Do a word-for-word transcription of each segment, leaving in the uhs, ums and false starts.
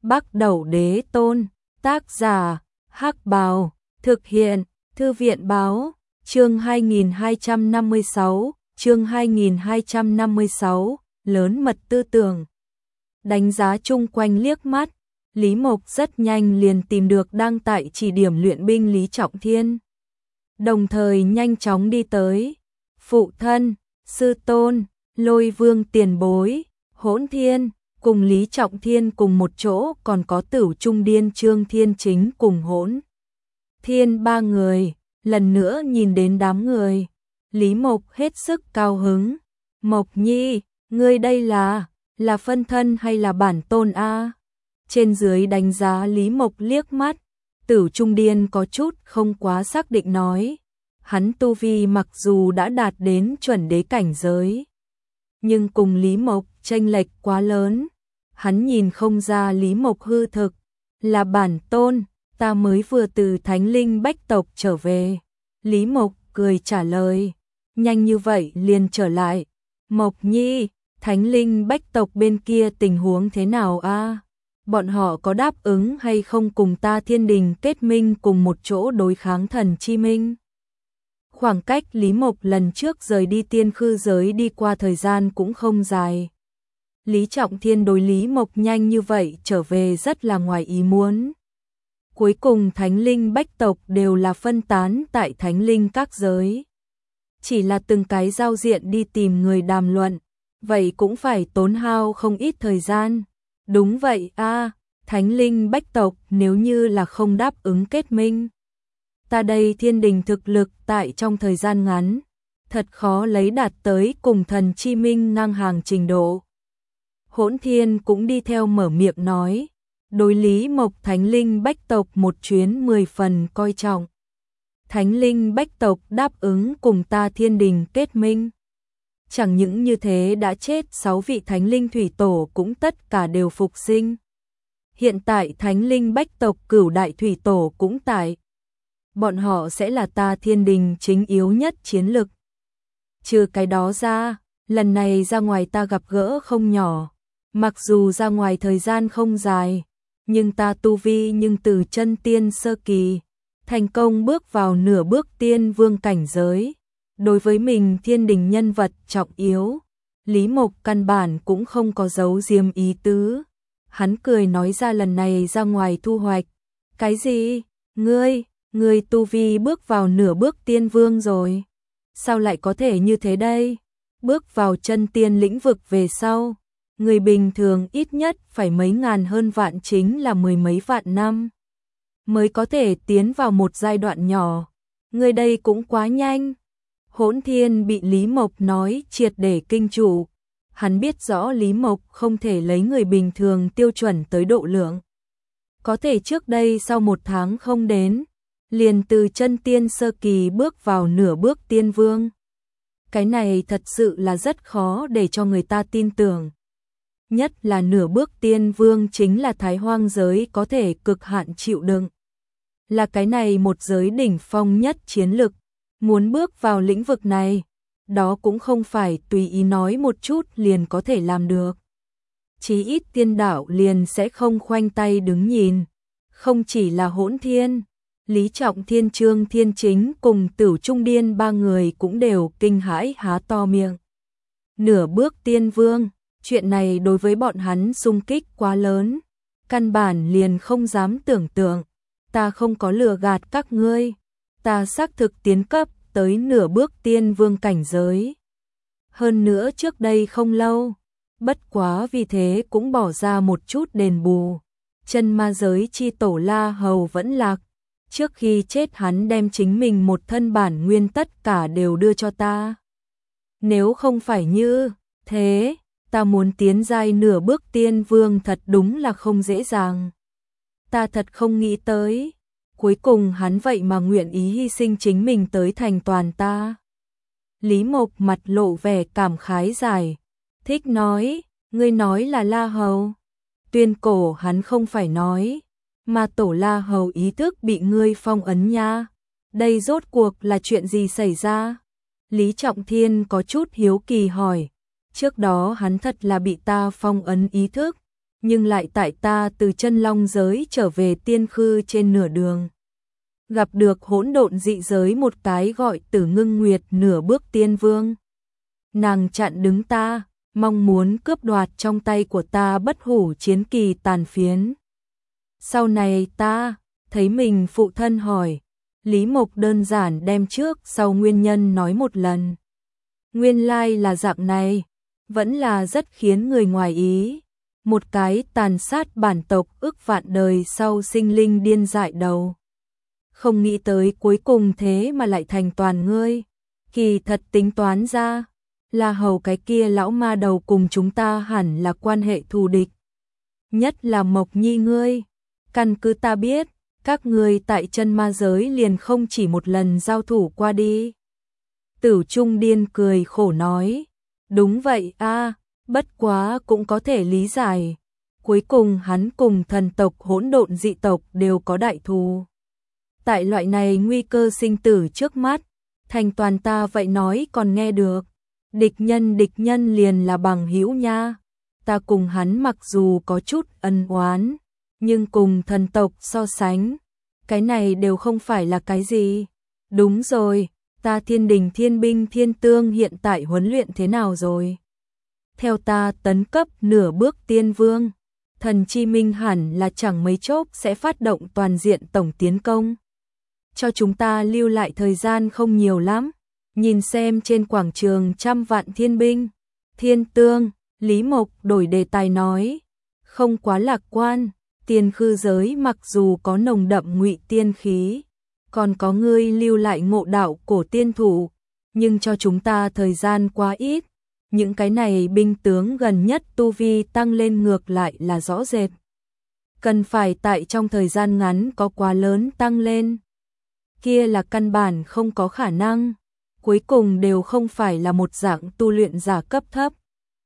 Bắc Đẩu Đế Tôn, tác giả, Hắc Bào, thực hiện, Thư viện báo, chương hai nghìn hai trăm năm mươi sáu, chương hai nghìn hai trăm năm mươi sáu, lớn mật tư tưởng. Đánh giá chung quanh liếc mắt, Lý Mộc rất nhanh liền tìm được đang tại chỉ điểm luyện binh Lý Trọng Thiên. Đồng thời nhanh chóng đi tới, phụ thân, sư tôn, Lôi Vương tiền bối, Hỗn Thiên, cùng Lý Trọng Thiên cùng một chỗ, còn có Tửu Trung Điên Trương Thiên Chính cùng Hỗn Thiên ba người. Lần nữa nhìn đến đám người, Lý Mộc hết sức cao hứng. Mộc Nhi, ngươi đây là, là phân thân hay là bản tôn a? Trên dưới đánh giá Lý Mộc liếc mắt, Tửu Trung Điên có chút không quá xác định nói. Hắn tu vi mặc dù đã đạt đến chuẩn đế cảnh giới, nhưng cùng Lý Mộc chênh lệch quá lớn. Hắn nhìn không ra Lý Mộc hư thực, là bản tôn, ta mới vừa từ Thánh Linh Bách tộc trở về. Lý Mộc cười trả lời, nhanh như vậy liền trở lại. Mộc Nhi, Thánh Linh Bách tộc bên kia tình huống thế nào a? Bọn họ có đáp ứng hay không cùng ta Thiên Đình kết minh cùng một chỗ đối kháng Thần Chi Minh? Khoảng cách Lý Mộc lần trước rời đi tiên khư giới đi qua thời gian cũng không dài. Lý Trọng Thiên đối Lý Mộc nhanh như vậy trở về rất là ngoài ý muốn. Cuối cùng Thánh Linh Bách tộc đều là phân tán tại Thánh Linh các giới. Chỉ là từng cái giao diện đi tìm người đàm luận, vậy cũng phải tốn hao không ít thời gian. Đúng vậy a, Thánh Linh Bách tộc nếu như là không đáp ứng kết minh, ta đây Thiên Đình thực lực tại trong thời gian ngắn, thật khó lấy đạt tới cùng Thần Chi Minh ngang hàng trình độ. Hỗn Thiên cũng đi theo mở miệng nói, đối Lý Mộc Thánh Linh Bách tộc một chuyến mười phần coi trọng. Thánh Linh Bách tộc đáp ứng cùng ta Thiên Đình kết minh. Chẳng những như thế đã chết sáu vị Thánh Linh Thủy Tổ cũng tất cả đều phục sinh. Hiện tại Thánh Linh Bách tộc cửu đại Thủy Tổ cũng tại. Bọn họ sẽ là ta Thiên Đình chính yếu nhất chiến lực. Trừ cái đó ra, lần này ra ngoài ta gặp gỡ không nhỏ. Mặc dù ra ngoài thời gian không dài, nhưng ta tu vi nhưng từ chân tiên sơ kỳ, thành công bước vào nửa bước tiên vương cảnh giới. Đối với mình Thiên Đình nhân vật trọng yếu, Lý Mộc căn bản cũng không có giấu giếm ý tứ. Hắn cười nói ra lần này ra ngoài thu hoạch. Cái gì? Ngươi, ngươi tu vi bước vào nửa bước tiên vương rồi. Sao lại có thể như thế đây? Bước vào chân tiên lĩnh vực về sau, người bình thường ít nhất phải mấy ngàn hơn vạn, chính là mười mấy vạn năm, mới có thể tiến vào một giai đoạn nhỏ. Người đây cũng quá nhanh. Hỗn Thiên bị Lý Mộc nói triệt để kinh trụ. Hắn biết rõ Lý Mộc không thể lấy người bình thường tiêu chuẩn tới độ lượng. Có thể trước đây sau một tháng không đến, liền từ chân tiên sơ kỳ bước vào nửa bước tiên vương. Cái này thật sự là rất khó để cho người ta tin tưởng. Nhất là nửa bước tiên vương chính là Thái Hoang giới có thể cực hạn chịu đựng. Là cái này một giới đỉnh phong nhất chiến lực. Muốn bước vào lĩnh vực này, đó cũng không phải tùy ý nói một chút liền có thể làm được. Chí ít tiên đạo liền sẽ không khoanh tay đứng nhìn. Không chỉ là Hỗn Thiên, Lý Trọng Thiên, Trương Thiên Chính cùng Tửu Trung Điên ba người cũng đều kinh hãi há to miệng. Nửa bước tiên vương, chuyện này đối với bọn hắn xung kích quá lớn, căn bản liền không dám tưởng tượng. Ta không có lừa gạt các ngươi, ta xác thực tiến cấp tới nửa bước tiên vương cảnh giới. Hơn nữa trước đây không lâu, bất quá vì thế cũng bỏ ra một chút đền bù. Chân ma giới chi tổ La Hầu vẫn lạc, trước khi chết hắn đem chính mình một thân bản nguyên tất cả đều đưa cho ta. Nếu không phải như thế, ta muốn tiến giai nửa bước tiên vương thật đúng là không dễ dàng. Ta thật không nghĩ tới, cuối cùng hắn vậy mà nguyện ý hy sinh chính mình tới thành toàn ta. Lý Mộc mặt lộ vẻ cảm khái dài, thích nói, ngươi nói là La Hầu. Tuyên cổ hắn không phải nói, mà tổ La Hầu ý thức bị ngươi phong ấn nha. Đây rốt cuộc là chuyện gì xảy ra? Lý Trọng Thiên có chút hiếu kỳ hỏi. Trước đó hắn thật là bị ta phong ấn ý thức, nhưng lại tại ta từ chân long giới trở về tiên khư trên nửa đường. Gặp được hỗn độn dị giới một cái gọi Tử Ngưng Nguyệt nửa bước tiên vương. Nàng chặn đứng ta, mong muốn cướp đoạt trong tay của ta bất hủ chiến kỳ tàn phiến. Sau này ta thấy mình phụ thân hỏi, Lý Mộc đơn giản đem trước sau nguyên nhân nói một lần. Nguyên lai là dạng này, vẫn là rất khiến người ngoài ý. Một cái tàn sát bản tộc ức vạn đời sau sinh linh điên dại đầu. Không nghĩ tới cuối cùng thế mà lại thành toàn ngươi. Kỳ thật tính toán ra, là hầu cái kia lão ma đầu cùng chúng ta hẳn là quan hệ thù địch. Nhất là Mộc Nhi ngươi. Căn cứ ta biết, các ngươi tại chân ma giới liền không chỉ một lần giao thủ qua đi. Tử Trung Điên cười khổ nói, đúng vậy a, bất quá cũng có thể lý giải. Cuối cùng hắn cùng thần tộc hỗn độn dị tộc đều có đại thù. Tại loại này nguy cơ sinh tử trước mắt, thành toàn ta vậy nói còn nghe được. Địch nhân địch nhân liền là bằng hữu nha. Ta cùng hắn mặc dù có chút ân oán, nhưng cùng thần tộc so sánh, cái này đều không phải là cái gì. Đúng rồi, ta Thiên Đình Thiên Binh Thiên Tương hiện tại huấn luyện thế nào rồi? Theo ta tấn cấp nửa bước tiên vương, thần chi minh hẳn là chẳng mấy chốc sẽ phát động toàn diện tổng tiến công. Cho chúng ta lưu lại thời gian không nhiều lắm. Nhìn xem trên quảng trường trăm vạn thiên binh, thiên tương, Lý Mộc đổi đề tài nói, không quá lạc quan, tiên khư giới mặc dù có nồng đậm ngụy tiên khí, còn có ngươi lưu lại ngộ đạo cổ tiên thủ, nhưng cho chúng ta thời gian quá ít, những cái này binh tướng gần nhất tu vi tăng lên ngược lại là rõ rệt. Cần phải tại trong thời gian ngắn có quá lớn tăng lên. Kia là căn bản không có khả năng. Cuối cùng đều không phải là một dạng tu luyện giả cấp thấp.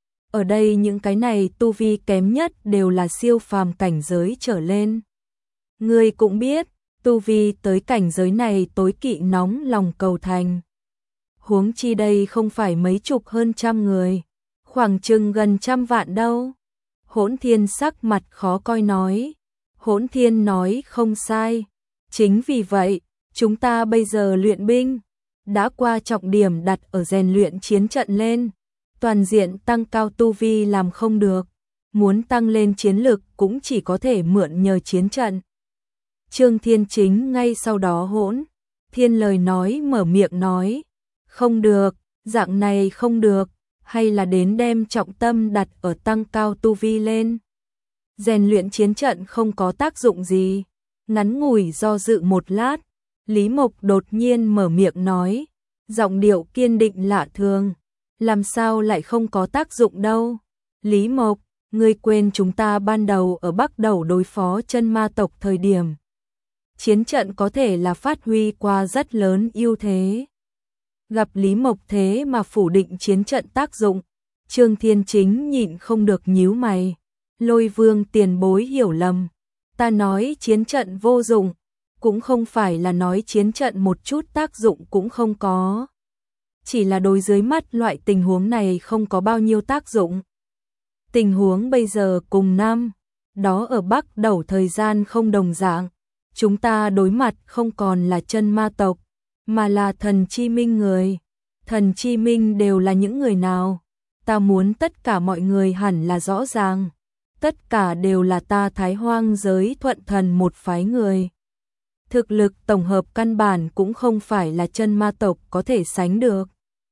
Ở đây những cái này tu vi kém nhất đều là siêu phàm cảnh giới trở lên. Ngươi cũng biết, tu vi tới cảnh giới này tối kỵ nóng lòng cầu thành. Huống chi đây không phải mấy chục hơn trăm người, khoảng chừng gần trăm vạn đâu. Hỗn Thiên sắc mặt khó coi nói. Hỗn Thiên nói không sai. Chính vì vậy, chúng ta bây giờ luyện binh đã qua trọng điểm đặt ở rèn luyện chiến trận lên, toàn diện tăng cao tu vi làm không được, muốn tăng lên chiến lực cũng chỉ có thể mượn nhờ chiến trận. Trương Thiên Chính ngay sau đó Hỗn Thiên lời nói mở miệng nói, không được, dạng này không được, hay là đến đem trọng tâm đặt ở tăng cao tu vi lên. Rèn luyện chiến trận không có tác dụng gì. Ngắn ngủi do dự một lát, Lý Mộc đột nhiên mở miệng nói, giọng điệu kiên định lạ thường, làm sao lại không có tác dụng đâu. Lý Mộc, ngươi quên chúng ta ban đầu ở Bắc Đầu đối phó chân ma tộc thời điểm. Chiến trận có thể là phát huy qua rất lớn ưu thế. Gặp Lý Mộc thế mà phủ định chiến trận tác dụng, Trương Thiên Chính nhịn không được nhíu mày. Lôi Vương tiền bối hiểu lầm, ta nói chiến trận vô dụng, cũng không phải là nói chiến trận một chút tác dụng cũng không có. Chỉ là đối dưới mắt loại tình huống này không có bao nhiêu tác dụng. Tình huống bây giờ cùng năm, đó ở Bắc Đầu thời gian không đồng dạng. Chúng ta đối mặt không còn là chân ma tộc, mà là thần chi minh người. Thần chi minh đều là những người nào? Ta muốn tất cả mọi người hẳn là rõ ràng. Tất cả đều là ta Thái Hoang giới thuận thần một phái người. Thực lực tổng hợp căn bản cũng không phải là chân ma tộc có thể sánh được.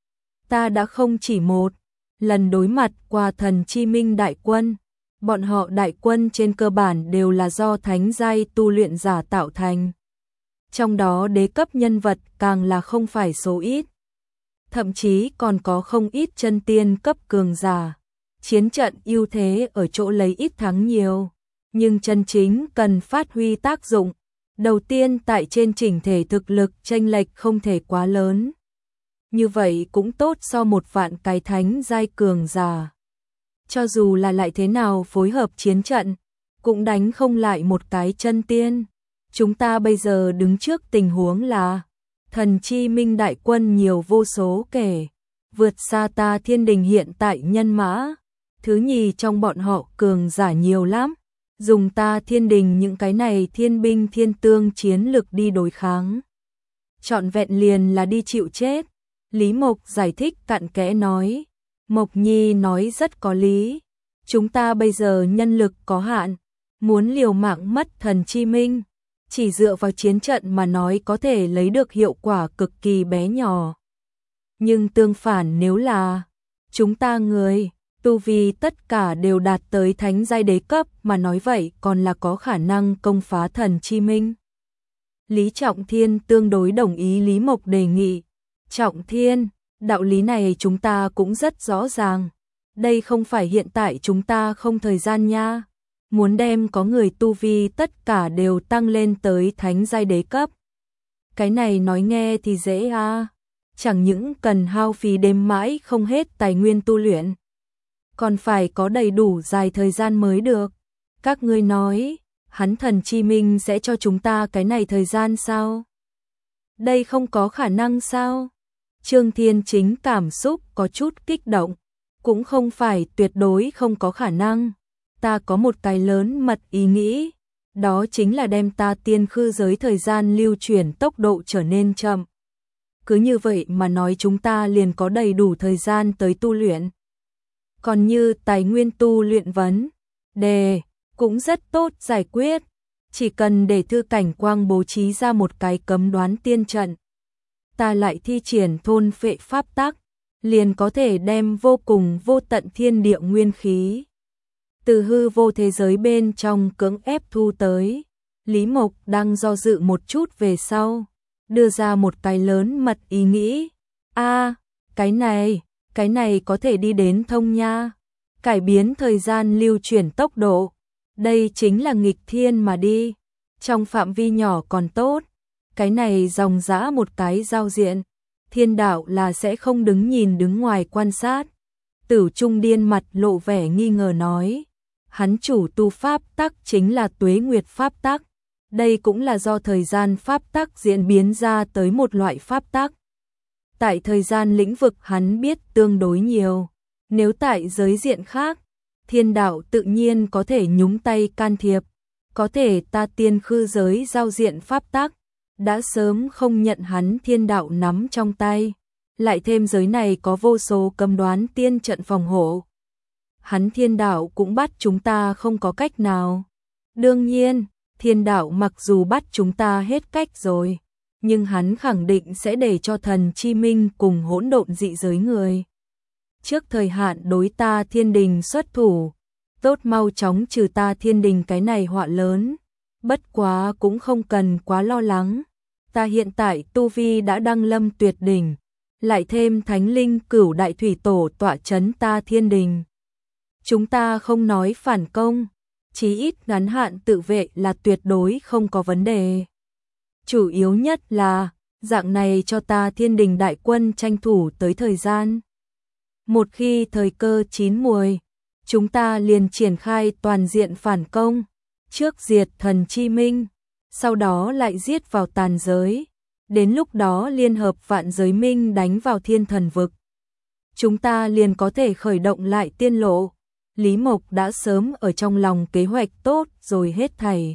Ta đã không chỉ một lần đối mặt qua thần chi minh đại quân. Bọn họ đại quân trên cơ bản đều là do thánh giai tu luyện giả tạo thành. Trong đó đế cấp nhân vật càng là không phải số ít. Thậm chí còn có không ít chân tiên cấp cường giả. Chiến trận ưu thế ở chỗ lấy ít thắng nhiều, nhưng chân chính cần phát huy tác dụng. Đầu tiên tại trên chỉnh thể thực lực chênh lệch không thể quá lớn. Như vậy cũng tốt so một vạn cái thánh giai cường giả. Cho dù là lại thế nào phối hợp chiến trận, cũng đánh không lại một cái chân tiên. Chúng ta bây giờ đứng trước tình huống là thần chi minh đại quân nhiều vô số kể, vượt xa ta Thiên Đình hiện tại nhân mã. Thứ nhì trong bọn họ cường giả nhiều lắm, dùng ta thiên đình những cái này thiên binh thiên tương chiến lực đi đối kháng. Trọn vẹn liền là đi chịu chết. Lý Mộc giải thích cặn kẽ nói. Mộc Nhi nói rất có lý. Chúng ta bây giờ nhân lực có hạn, muốn liều mạng mất thần chi minh, chỉ dựa vào chiến trận mà nói có thể lấy được hiệu quả cực kỳ bé nhỏ. Nhưng tương phản nếu là chúng ta người, tu vi tất cả đều đạt tới thánh giai đế cấp mà nói vậy còn là có khả năng công phá thần chi minh. Lý Trọng Thiên tương đối đồng ý Lý Mộc đề nghị. Trọng Thiên, đạo lý này chúng ta cũng rất rõ ràng. Đây không phải hiện tại chúng ta không thời gian nha. Muốn đem có người tu vi tất cả đều tăng lên tới thánh giai đế cấp. Cái này nói nghe thì dễ à. Chẳng những cần hao phí đêm mãi không hết tài nguyên tu luyện, còn phải có đầy đủ dài thời gian mới được. Các ngươi nói, hắn thần chi minh sẽ cho chúng ta cái này thời gian sao? Đây không có khả năng sao? Trương Thiên Chính cảm xúc có chút kích động, cũng không phải tuyệt đối không có khả năng. Ta có một cái lớn mật ý nghĩ, đó chính là đem ta tiên khư giới thời gian lưu chuyển tốc độ trở nên chậm. Cứ như vậy mà nói chúng ta liền có đầy đủ thời gian tới tu luyện. Còn như tài nguyên tu luyện vấn đề cũng rất tốt giải quyết, chỉ cần để Thư Cảnh Quang bố trí ra một cái cấm đoán tiên trận, ta lại thi triển thôn phệ pháp tắc, liền có thể đem vô cùng vô tận thiên địa nguyên khí từ hư vô thế giới bên trong cưỡng ép thu tới. Lý Mộc đang do dự một chút về sau, đưa ra một cái lớn mật ý nghĩ. A, à, cái này, cái này có thể đi đến thông nha. Cải biến thời gian lưu chuyển tốc độ. Đây chính là nghịch thiên mà đi. Trong phạm vi nhỏ còn tốt. Cái này dòng dã một cái giao diện. Thiên đạo là sẽ không đứng nhìn đứng ngoài quan sát. Tử Trung Điên mặt lộ vẻ nghi ngờ nói. Hắn chủ tu pháp tắc chính là tuế nguyệt pháp tắc. Đây cũng là do thời gian pháp tắc diễn biến ra tới một loại pháp tắc. Tại thời gian lĩnh vực hắn biết tương đối nhiều. Nếu tại giới diện khác, thiên đạo tự nhiên có thể nhúng tay can thiệp. Có thể ta tiên khư giới giao diện pháp tắc, đã sớm không nhận hắn thiên đạo nắm trong tay. Lại thêm giới này có vô số cấm đoán tiên trận phòng hộ. Hắn thiên đạo cũng bắt chúng ta không có cách nào. Đương nhiên, thiên đạo mặc dù bắt chúng ta hết cách rồi, nhưng hắn khẳng định sẽ để cho thần chi minh cùng hỗn độn dị giới người trước thời hạn đối ta thiên đình xuất thủ, tốt mau chóng trừ ta thiên đình cái này họa lớn. Bất quá cũng không cần quá lo lắng, ta hiện tại tu vi đã đăng lâm tuyệt đỉnh, lại thêm thánh linh cửu đại thủy tổ tọa chấn ta thiên đình. Chúng ta không nói phản công, chí ít ngắn hạn tự vệ là tuyệt đối không có vấn đề. Chủ yếu nhất là, dạng này cho ta thiên đình đại quân tranh thủ tới thời gian. Một khi thời cơ chín muồi, chúng ta liền triển khai toàn diện phản công, trước diệt thần chi minh, sau đó lại giết vào tàn giới, đến lúc đó liên hợp vạn giới minh đánh vào thiên thần vực. Chúng ta liền có thể khởi động lại tiên lộ. Lý Mộc đã sớm ở trong lòng kế hoạch tốt rồi hết thảy.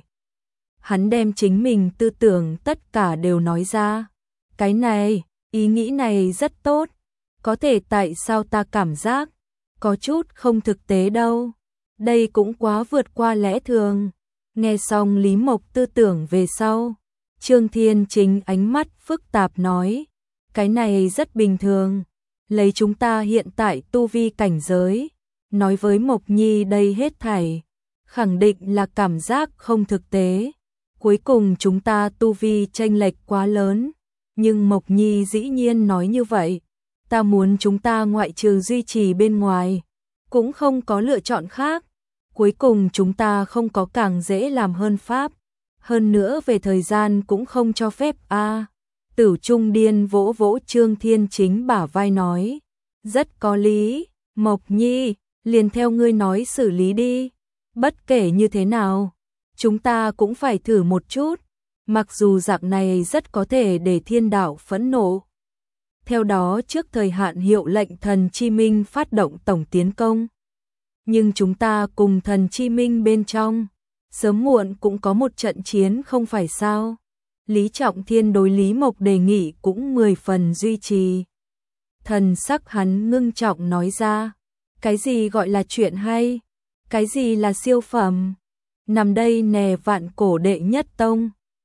Hắn đem chính mình tư tưởng tất cả đều nói ra. Cái này, ý nghĩ này rất tốt. Có thể tại sao ta cảm giác có chút không thực tế đâu. Đây cũng quá vượt qua lẽ thường. Nghe xong Lý Mộc tư tưởng về sau, Trương Thiên Chính ánh mắt phức tạp nói. Cái này rất bình thường. Lấy chúng ta hiện tại tu vi cảnh giới, nói với Mộc Nhi đây hết thảy, khẳng định là cảm giác không thực tế. Cuối cùng chúng ta tu vi chênh lệch quá lớn, nhưng Mộc Nhi dĩ nhiên nói như vậy. Ta muốn chúng ta ngoại trừ duy trì bên ngoài, cũng không có lựa chọn khác. Cuối cùng chúng ta không có càng dễ làm hơn pháp. Hơn nữa về thời gian cũng không cho phép a. À, Tử Trung Điên vỗ vỗ Trương Thiên Chính bả vai nói. Rất có lý, Mộc Nhi, liền theo ngươi nói xử lý đi. Bất kể như thế nào, chúng ta cũng phải thử một chút. Mặc dù dạng này rất có thể để thiên đạo phẫn nộ. Theo đó trước thời hạn hiệu lệnh thần chi minh phát động tổng tiến công. nhưng chúng ta cùng thần chi minh bên trong, sớm muộn cũng có một trận chiến không phải sao? Lý Trọng Thiên đối Lý Mộc đề nghị cũng mười phần duy trì. Thần sắc hắn ngưng trọng nói ra, cái gì gọi là chuyện hay? Cái gì là siêu phẩm? Nằm đây nè vạn cổ đệ nhất tông,